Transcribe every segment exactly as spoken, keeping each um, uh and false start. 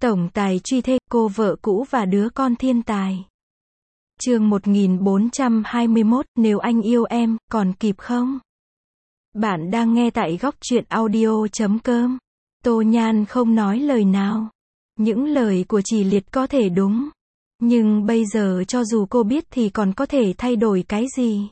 Tổng tài truy thê, cô vợ cũ và đứa con thiên tài. Chương một nghìn bốn trăm hai mươi mốt, nếu anh yêu em, còn kịp không? Bạn đang nghe tại góc truyện audio chấm com. Tô Nhan không nói lời nào. Những lời của Chỉ Liệt có thể đúng, nhưng bây giờ cho dù cô biết thì còn có thể thay đổi cái gì?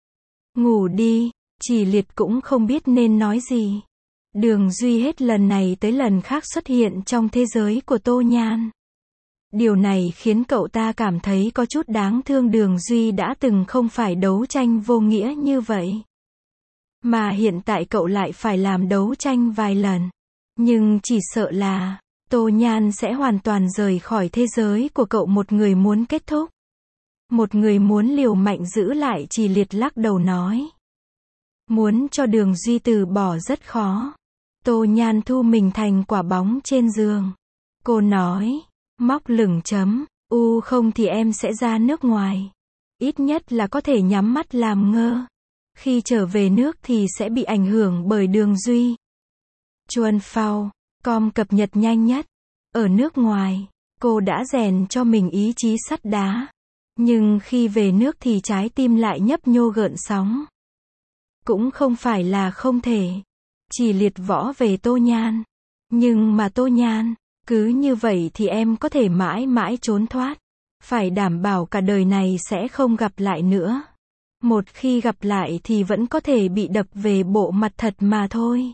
Ngủ đi, Chỉ Liệt cũng không biết nên nói gì. Đường Duy hết lần này tới lần khác xuất hiện trong thế giới của Tô Nhan. Điều này khiến cậu ta cảm thấy có chút đáng thương. Đường Duy đã từng không phải đấu tranh vô nghĩa như vậy, mà hiện tại cậu lại phải làm đấu tranh vài lần. Nhưng chỉ sợ là Tô Nhan sẽ hoàn toàn rời khỏi thế giới của cậu. Một người muốn kết thúc, một người muốn liều mạnh giữ lại. Chỉ Liệt lắc đầu nói, muốn cho Đường Duy từ bỏ rất khó. Tô Nhan thu mình thành quả bóng trên giường. Cô nói, móc lửng chấm, u không thì em sẽ ra nước ngoài. Ít nhất là có thể nhắm mắt làm ngơ. Khi trở về nước thì sẽ bị ảnh hưởng bởi Đường Duy. Chuan Phao, com cập nhật nhanh nhất. Ở nước ngoài, cô đã rèn cho mình ý chí sắt đá. Nhưng khi về nước thì trái tim lại nhấp nhô gợn sóng. Cũng không phải là không thể. Chỉ Liệt võ về Tô Nhan. Nhưng mà Tô Nhan, cứ như vậy thì em có thể mãi mãi trốn thoát. Phải đảm bảo cả đời này sẽ không gặp lại nữa. Một khi gặp lại thì vẫn có thể bị đập về bộ mặt thật mà thôi.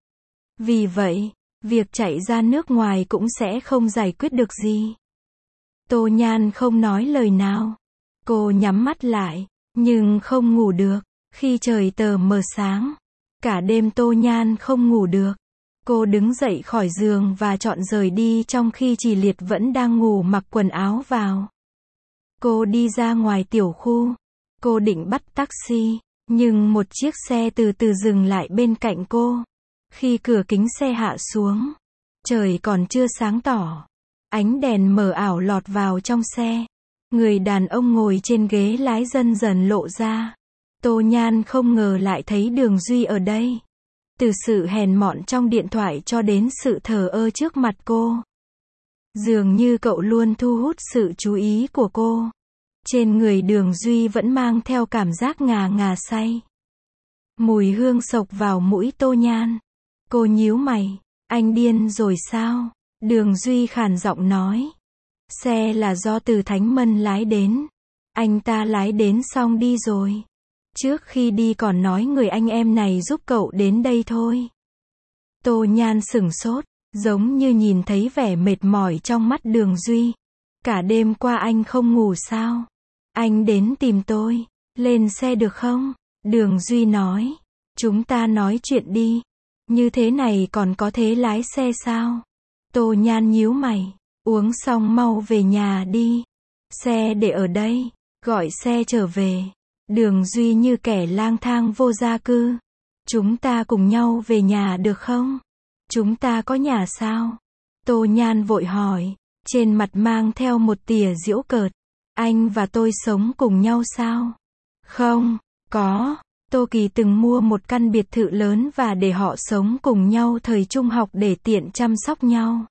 Vì vậy, việc chạy ra nước ngoài cũng sẽ không giải quyết được gì. Tô Nhan không nói lời nào. Cô nhắm mắt lại, nhưng không ngủ được. Khi trời tờ mờ sáng, cả đêm Tô Nhan không ngủ được. Cô đứng dậy khỏi giường và chọn rời đi trong khi Chỉ Liệt vẫn đang ngủ mặc quần áo vào. Cô đi ra ngoài tiểu khu. Cô định bắt taxi, nhưng một chiếc xe từ từ dừng lại bên cạnh cô. Khi cửa kính xe hạ xuống, trời còn chưa sáng tỏ. Ánh đèn mờ ảo lọt vào trong xe. Người đàn ông ngồi trên ghế lái dần dần lộ ra. Tô Nhan không ngờ lại thấy Đường Duy ở đây. Từ sự hèn mọn trong điện thoại cho đến sự thờ ơ trước mặt cô, dường như cậu luôn thu hút sự chú ý của cô. Trên người Đường Duy vẫn mang theo cảm giác ngà ngà say. Mùi hương xộc vào mũi Tô Nhan. Cô nhíu mày, anh điên rồi sao? Đường Duy khàn giọng nói, xe là do Từ Thánh Mân lái đến. Anh ta lái đến xong đi rồi. Trước khi đi còn nói người anh em này giúp cậu đến đây thôi. Tô Nhan sửng sốt, giống như nhìn thấy vẻ mệt mỏi trong mắt Đường Duy. Cả đêm qua anh không ngủ sao? Anh đến tìm tôi, lên xe được không? Đường Duy nói, chúng ta nói chuyện đi. Như thế này còn có thế lái xe sao? Tô Nhan nhíu mày, uống xong mau về nhà đi. Xe để ở đây, gọi xe trở về. Đường Duy như kẻ lang thang vô gia cư. Chúng ta cùng nhau về nhà được không? Chúng ta có nhà sao? Tô Nhan vội hỏi, trên mặt mang theo một tia giễu cợt. Anh và tôi sống cùng nhau sao? Không, có. Tô Kỳ từng mua một căn biệt thự lớn và để họ sống cùng nhau thời trung học để tiện chăm sóc nhau.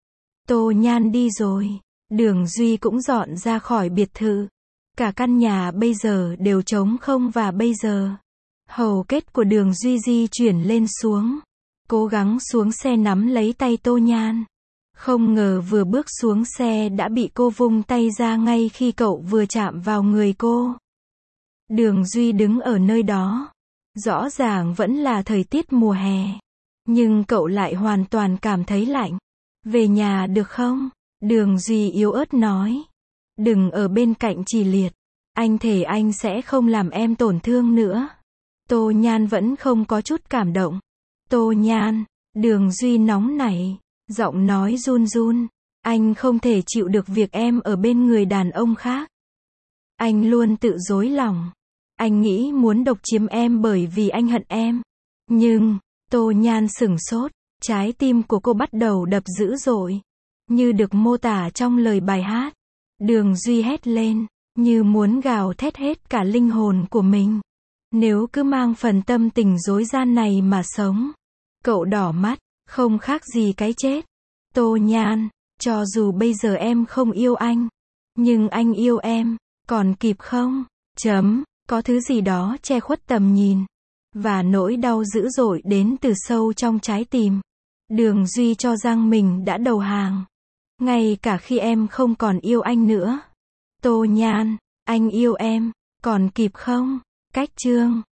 Tô Nhan đi rồi. Đường Duy cũng dọn ra khỏi biệt thự. Cả căn nhà bây giờ đều trống không và bây giờ, hầu kết của Đường Duy di chuyển lên xuống. Cố gắng xuống xe nắm lấy tay Tô Nhan. Không ngờ vừa bước xuống xe đã bị cô vung tay ra ngay khi cậu vừa chạm vào người cô. Đường Duy đứng ở nơi đó. Rõ ràng vẫn là thời tiết mùa hè, nhưng cậu lại hoàn toàn cảm thấy lạnh. Về nhà được không? Đường Duy yếu ớt nói. Đừng ở bên cạnh Chỉ Liệt. Anh thề anh sẽ không làm em tổn thương nữa. Tô Nhan vẫn không có chút cảm động. Tô Nhan, Đường Duy nóng nảy, giọng nói run run. Anh không thể chịu được việc em ở bên người đàn ông khác. Anh luôn tự dối lòng. Anh nghĩ muốn độc chiếm em bởi vì anh hận em. Nhưng, Tô Nhan sửng sốt. Trái tim của cô bắt đầu đập dữ dội, như được mô tả trong lời bài hát. Đường Duy hét lên, như muốn gào thét hết cả linh hồn của mình. Nếu cứ mang phần tâm tình dối gian này mà sống, cậu đỏ mắt, không khác gì cái chết. Tô Nhan, Cho dù bây giờ em không yêu anh, nhưng anh yêu em, còn kịp không? Chấm, có thứ gì đó che khuất tầm nhìn. Và nỗi đau dữ dội đến từ sâu trong trái tim. Đường Duy cho rằng mình đã đầu hàng. Ngay cả khi em không còn yêu anh nữa. Tô Nhan, anh yêu em, còn kịp không? Cách chương